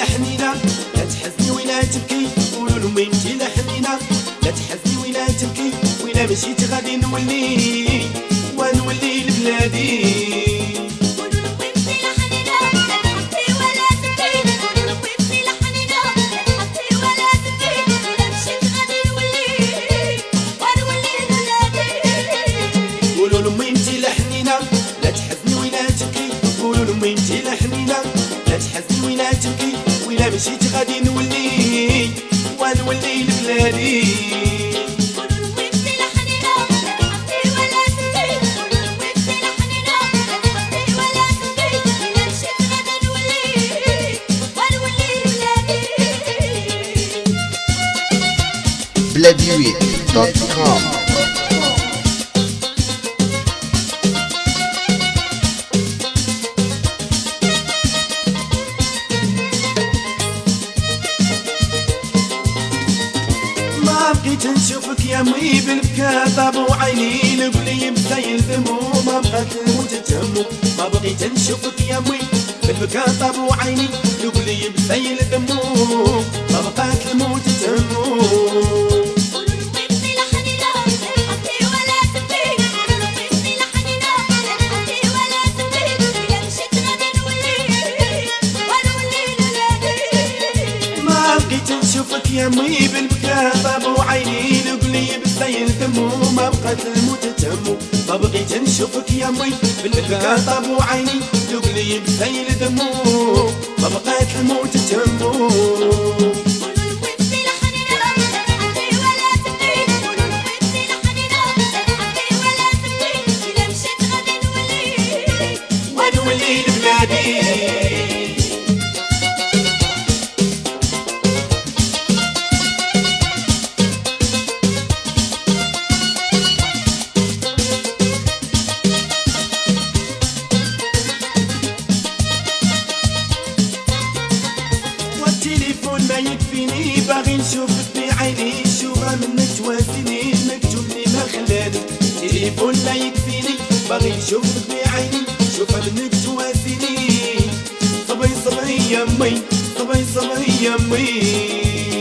لحنينا لا تحزني ولا تبكي، قولوا لأمي انتي لحنينا لا تحزني ولا تبكي، وإلا مشيت غادي نولي ونولي لبلادي. قولوا لأمي انتي لحنينا لا تحزني ولا تبكي، قولوا لأمي انتي لحنينا لا تحزني ولا تبكي، وإلا مشيت غادي نولي ونولي لبلادي. Bladiouet.com. ما بقيت نشوفك يا مي بالبكا طابو عيني القليب زي الذمو، ما بقات الموت تهمو. ما بقيت نشوفك يا مي بالبكا طابو عيني القليب زي الذمو، ما بقات الموت تهمو. نشوفك يا مي بالبكا طابو عيني القليب زي الذمو، ما بقات الموت تهمو. ما بغيت نشوفك يا مي بالبكا طابو عيني القليب زي الذمو، ما بقات الموت تهمو. ونولي لبلادي. التليفون ما يكفيني باغي نشوفك بعيني، شوفها منك تواسيني مكتوب لي ما خلاني. التليفون ما يكفيني باغي نشوفك بعيني، شوفها منك تواسيني. صبي صبي يا مي صبي صبي يا مي.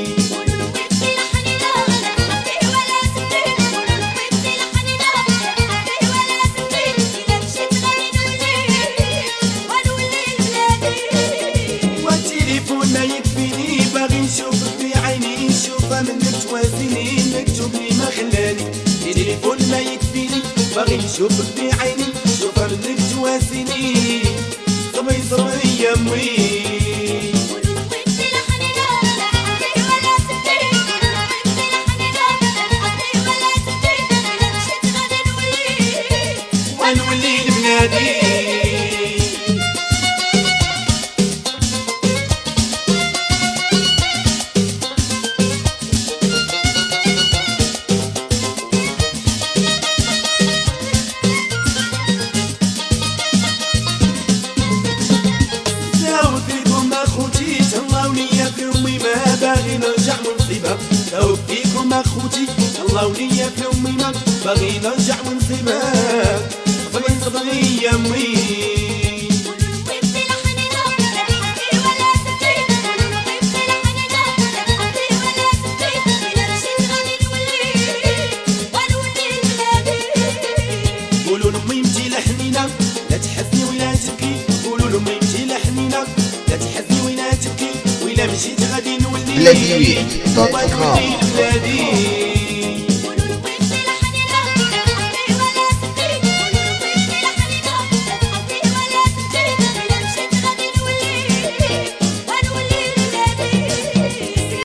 ما يكفيني باغي نشوفك بعيني، شوفها منك تواسيني مكتوب لي ما خلاني. التليفون ما يكفيني باغي نشوفك بعيني، شوفها منك تواسيني. صبي صبي يا مي. ونولي لبلادي. باغي نرجع من صيبها لو فيكم اخوتي، الله وليا في امي ما باغي نرجع من صيبها. صبري صبري يا مي. قولوا لامي انتي لحنينا لا تحزني ولا تبكي، قولوا لامي انتي لحنينا لا تحزني ولا تبكي، وإلا مشيت غادي نولي Bladiouet.com.